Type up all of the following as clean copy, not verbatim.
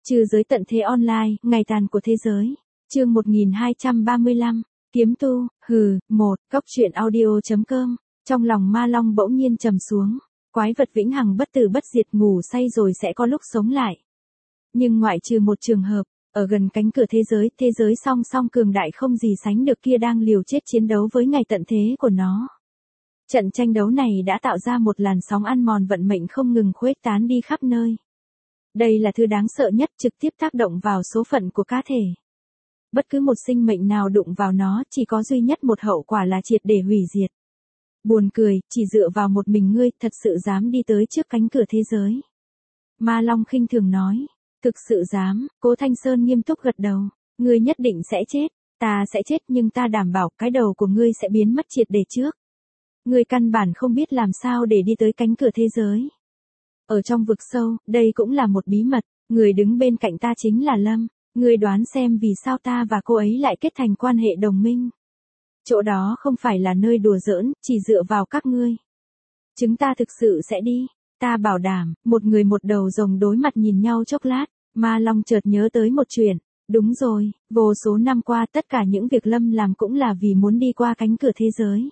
Trừ giới tận thế online, ngày tàn của thế giới. Chương 1235, kiếm tu, Góc truyện audio.com. Trong lòng Ma Long bỗng nhiên trầm xuống, quái vật vĩnh hằng bất tử bất diệt ngủ say rồi sẽ có lúc sống lại. Nhưng ngoại trừ một trường hợp, ở gần cánh cửa thế giới song song cường đại không gì sánh được kia đang liều chết chiến đấu với ngày tận thế của nó. Trận tranh đấu này đã tạo ra một làn sóng ăn mòn vận mệnh không ngừng khuếch tán đi khắp nơi. Đây là thứ đáng sợ nhất, trực tiếp tác động vào số phận của cá thể. Bất cứ một sinh mệnh nào đụng vào nó chỉ có duy nhất một hậu quả là triệt để hủy diệt. Buồn cười, chỉ dựa vào một mình ngươi thật sự dám đi tới trước cánh cửa thế giới. Ma Long khinh thường nói, thực sự dám. Cố Thanh Sơn nghiêm túc gật đầu, ngươi nhất định sẽ chết, ta sẽ chết nhưng ta đảm bảo cái đầu của ngươi sẽ biến mất triệt để trước. Ngươi căn bản không biết làm sao để đi tới cánh cửa thế giới. Ở trong vực sâu, đây cũng là một bí mật, người đứng bên cạnh ta chính là Lâm, ngươi đoán xem vì sao ta và cô ấy lại kết thành quan hệ đồng minh. Chỗ đó không phải là nơi đùa giỡn, chỉ dựa vào các ngươi. Chúng ta thực sự sẽ đi, ta bảo đảm. Một người một đầu rồng đối mặt nhìn nhau chốc lát, Ma Long chợt nhớ tới một chuyện. Đúng rồi, vô số năm qua tất cả những việc Lâm làm cũng là vì muốn đi qua cánh cửa thế giới.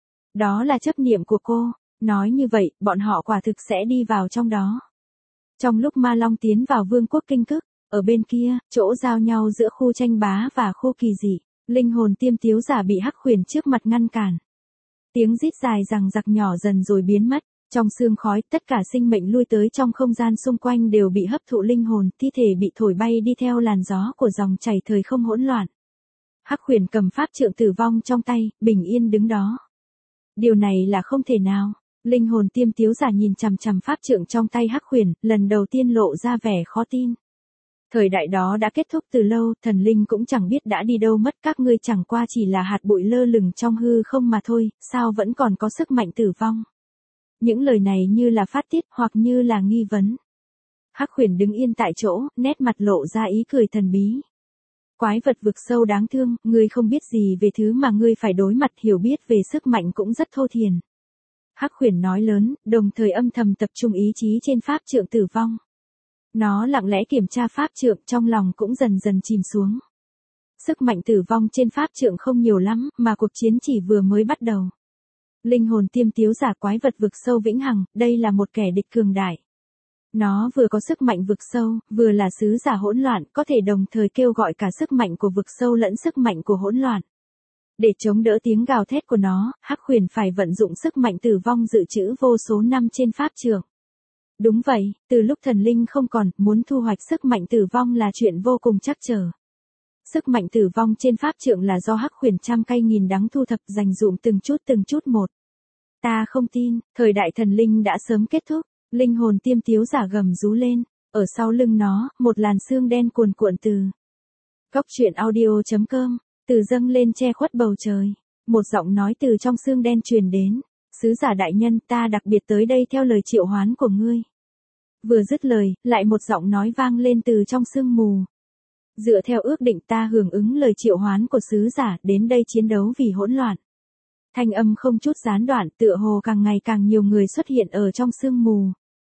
Đó là chấp niệm của cô. Nói như vậy, bọn họ quả thực sẽ đi vào trong đó. Trong lúc Ma Long tiến vào vương quốc kinh cức, ở bên kia, chỗ giao nhau giữa khu tranh bá và khu kỳ dị, linh hồn tiêm tiếu giả bị Hắc Huyền trước mặt ngăn cản. Tiếng rít dài rằng giặc nhỏ dần rồi biến mất, trong sương khói, tất cả sinh mệnh lui tới trong không gian xung quanh đều bị hấp thụ linh hồn, thi thể bị thổi bay đi theo làn gió của dòng chảy thời không hỗn loạn. Hắc Huyền cầm pháp trượng tử vong trong tay, bình yên đứng đó. Điều này là không thể nào. Linh hồn tiêm tiếu giả nhìn chằm chằm pháp trượng trong tay Hắc Huyền, lần đầu tiên lộ ra vẻ khó tin. Thời đại đó đã kết thúc từ lâu, thần linh cũng chẳng biết đã đi đâu mất, các ngươi chẳng qua chỉ là hạt bụi lơ lửng trong hư không mà thôi, sao vẫn còn có sức mạnh tử vong. Những lời này như là phát tiết hoặc như là nghi vấn. Hắc Huyền đứng yên tại chỗ, nét mặt lộ ra ý cười thần bí. Quái vật vực sâu đáng thương, ngươi không biết gì về thứ mà ngươi phải đối mặt, hiểu biết về sức mạnh cũng rất thô thiển. Hắc Huyền nói lớn, đồng thời âm thầm tập trung ý chí trên pháp trượng tử vong. Nó lặng lẽ kiểm tra pháp trượng, trong lòng cũng dần dần chìm xuống. Sức mạnh tử vong trên pháp trượng không nhiều lắm, mà cuộc chiến chỉ vừa mới bắt đầu. Linh hồn tiêm tiếu giả quái vật vực sâu vĩnh hằng, đây là một kẻ địch cường đại. Nó vừa có sức mạnh vực sâu, vừa là sứ giả hỗn loạn, có thể đồng thời kêu gọi cả sức mạnh của vực sâu lẫn sức mạnh của hỗn loạn. Để chống đỡ tiếng gào thét của nó, Hắc Huyền phải vận dụng sức mạnh tử vong dự trữ vô số năm trên pháp trượng. Đúng vậy, từ lúc thần linh không còn, muốn thu hoạch sức mạnh tử vong là chuyện vô cùng trắc trở. Sức mạnh tử vong trên pháp trượng là do Hắc Huyền trăm cay nghìn đắng thu thập dành dụm từng chút một. Ta không tin, thời đại thần linh đã sớm kết thúc. Linh hồn tiêm tiếu giả gầm rú lên, ở sau lưng nó, một làn sương đen cuồn cuộn từ Góc truyện audio.com, từ dâng lên che khuất bầu trời. Một giọng nói từ trong sương đen truyền đến, sứ giả đại nhân, ta đặc biệt tới đây theo lời triệu hoán của ngươi. Vừa dứt lời, lại một giọng nói vang lên từ trong sương mù. Dựa theo ước định ta hưởng ứng lời triệu hoán của sứ giả, đến đây chiến đấu vì hỗn loạn. Thanh âm không chút gián đoạn, tựa hồ càng ngày càng nhiều người xuất hiện ở trong sương mù.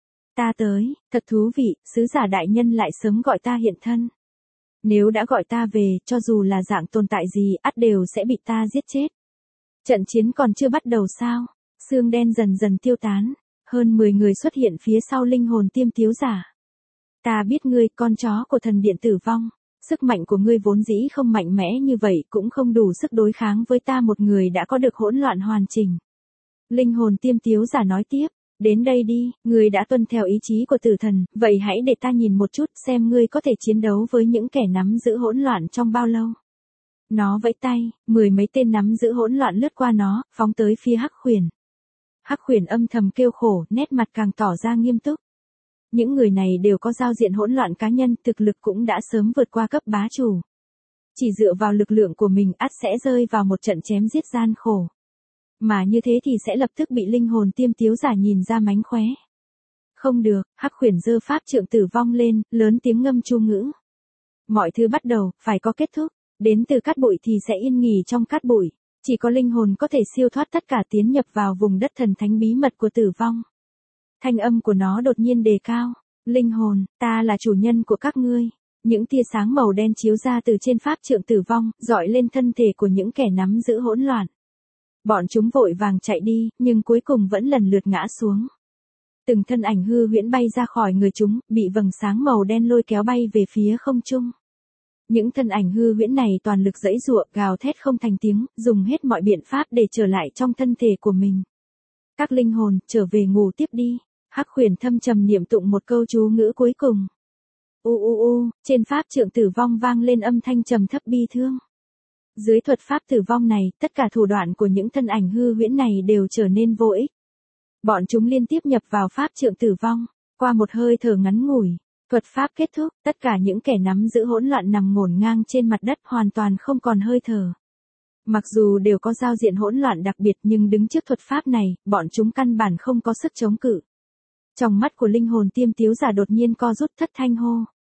Ta tới, thật thú vị, sứ giả đại nhân lại sớm gọi ta hiện thân. Nếu đã gọi ta về, cho dù là dạng tồn tại gì, ắt đều sẽ bị ta giết chết. Trận chiến còn chưa bắt đầu sao? Sương đen dần dần tiêu tán, hơn 10 người xuất hiện phía sau linh hồn tiêm tiếu giả. Ta biết ngươi, con chó của thần điện tử vong, sức mạnh của ngươi vốn dĩ không mạnh mẽ như vậy, cũng không đủ sức đối kháng với ta, một người đã có được hỗn loạn hoàn chỉnh. Linh hồn tiêm tiếu giả nói tiếp, đến đây đi, ngươi đã tuân theo ý chí của tử thần, vậy hãy để ta nhìn một chút xem ngươi có thể chiến đấu với những kẻ nắm giữ hỗn loạn trong bao lâu. Nó vẫy tay, 10 mấy tên nắm giữ hỗn loạn lướt qua nó, phóng tới phía Hắc Huyền. Hắc Huyền âm thầm kêu khổ, nét mặt càng tỏ ra nghiêm túc. Những người này đều có giao diện hỗn loạn cá nhân, thực lực cũng đã sớm vượt qua cấp bá chủ. Chỉ dựa vào lực lượng của mình ắt sẽ rơi vào một trận chém giết gian khổ. Mà như thế thì sẽ lập tức bị linh hồn tiêm tiếu giả nhìn ra mánh khóe. Không được, Hắc Huyền giơ pháp trượng tử vong lên, lớn tiếng ngâm chu ngữ. Mọi thứ bắt đầu, phải có kết thúc. Đến từ cát bụi thì sẽ yên nghỉ trong cát bụi. Chỉ có linh hồn có thể siêu thoát tất cả, tiến nhập vào vùng đất thần thánh bí mật của tử vong. Thanh âm của nó đột nhiên đề cao. Linh hồn, ta là chủ nhân của các ngươi. Những tia sáng màu đen chiếu ra từ trên pháp trượng tử vong, dọi lên thân thể của những kẻ nắm giữ hỗn loạn. Bọn chúng vội vàng chạy đi, nhưng cuối cùng vẫn lần lượt ngã xuống. Từng thân ảnh hư huyễn bay ra khỏi người chúng, bị vầng sáng màu đen lôi kéo bay về phía không trung. Những thân ảnh hư huyễn này toàn lực giãy giụa, gào thét không thành tiếng, dùng hết mọi biện pháp để trở lại trong thân thể của mình. Các linh hồn, trở về ngủ tiếp đi. Hắc Huyền thâm trầm niệm tụng một câu chú ngữ cuối cùng. Trên pháp trượng tử vong vang lên âm thanh trầm thấp bi thương. Dưới thuật pháp tử vong này, tất cả thủ đoạn của những thân ảnh hư huyễn này đều trở nên vô ích. Bọn chúng liên tiếp nhập vào pháp trượng tử vong, qua một hơi thở ngắn ngủi, thuật pháp kết thúc, tất cả những kẻ nắm giữ hỗn loạn nằm ngổn ngang trên mặt đất hoàn toàn không còn hơi thở. Mặc dù đều có giao diện hỗn loạn đặc biệt nhưng đứng trước thuật pháp này, bọn chúng căn bản không có sức chống cự. Trong mắt của linh hồn Tiêm Tiếu Giả đột nhiên co rút, thất thanh hô.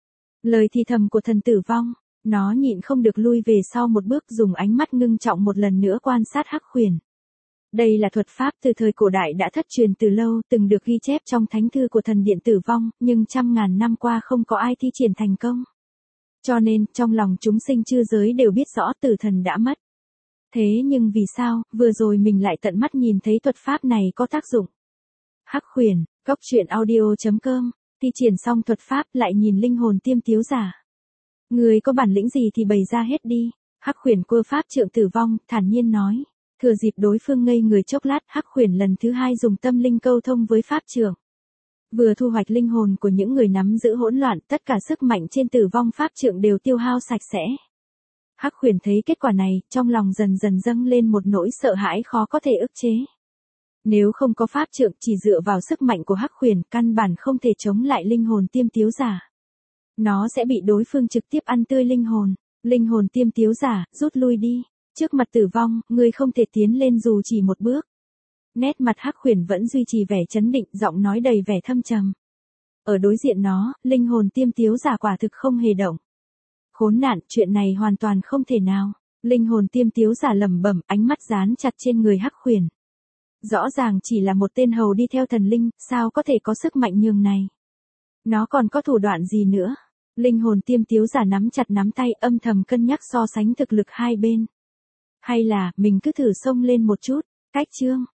Lời thì thầm của thần tử vong, nó nhịn không được lui về sau một bước, dùng ánh mắt ngưng trọng một lần nữa quan sát Hắc Huyền. Đây là thuật pháp từ thời cổ đại đã thất truyền từ lâu, từng được ghi chép trong thánh thư của thần điện tử vong, nhưng trăm ngàn năm qua không có ai thi triển thành công. Cho nên, trong lòng chúng sinh chư giới đều biết rõ tử thần đã mất. Thế nhưng vì sao, vừa rồi mình lại tận mắt nhìn thấy thuật pháp này có tác dụng? Hắc Huyền, Cốc Truyện Audio.com, thi triển xong thuật pháp lại nhìn linh hồn Tiêm Tiếu Giả. Người có bản lĩnh gì thì bày ra hết đi. Hắc Huyền quơ pháp trượng tử vong, thản nhiên nói. Thừa dịp đối phương ngây người chốc lát, Hắc Huyền lần thứ hai dùng tâm linh câu thông với pháp trượng. Vừa thu hoạch linh hồn của những người nắm giữ hỗn loạn, tất cả sức mạnh trên tử vong pháp trượng đều tiêu hao sạch sẽ. Hắc Huyền thấy kết quả này, trong lòng dần dần dâng lên một nỗi sợ hãi khó có thể ức chế. Nếu không có pháp trượng, chỉ dựa vào sức mạnh của Hắc Huyền, căn bản không thể chống lại linh hồn Tiêm Tiếu Giả. Nó sẽ bị đối phương trực tiếp ăn tươi linh hồn. Linh hồn Tiêm Tiếu Giả, rút lui đi. Trước mặt tử vong, ngươi không thể tiến lên dù chỉ một bước. Nét mặt Hắc Huyền vẫn duy trì vẻ chấn định, giọng nói đầy vẻ thâm trầm. Ở đối diện nó, linh hồn Tiêm Tiếu Giả quả thực không hề động. Khốn nạn, chuyện này hoàn toàn không thể nào. Linh hồn Tiêm Tiếu Giả lẩm bẩm, ánh mắt dán chặt trên người Hắc Huyền. Rõ ràng chỉ là một tên hầu đi theo thần linh, sao có thể có sức mạnh nhường này? Nó còn có thủ đoạn gì nữa? Linh hồn Tiêm Tiếu Giả nắm chặt nắm tay, âm thầm cân nhắc so sánh thực lực hai bên. Hay là, mình cứ thử xông lên một chút. Cách chương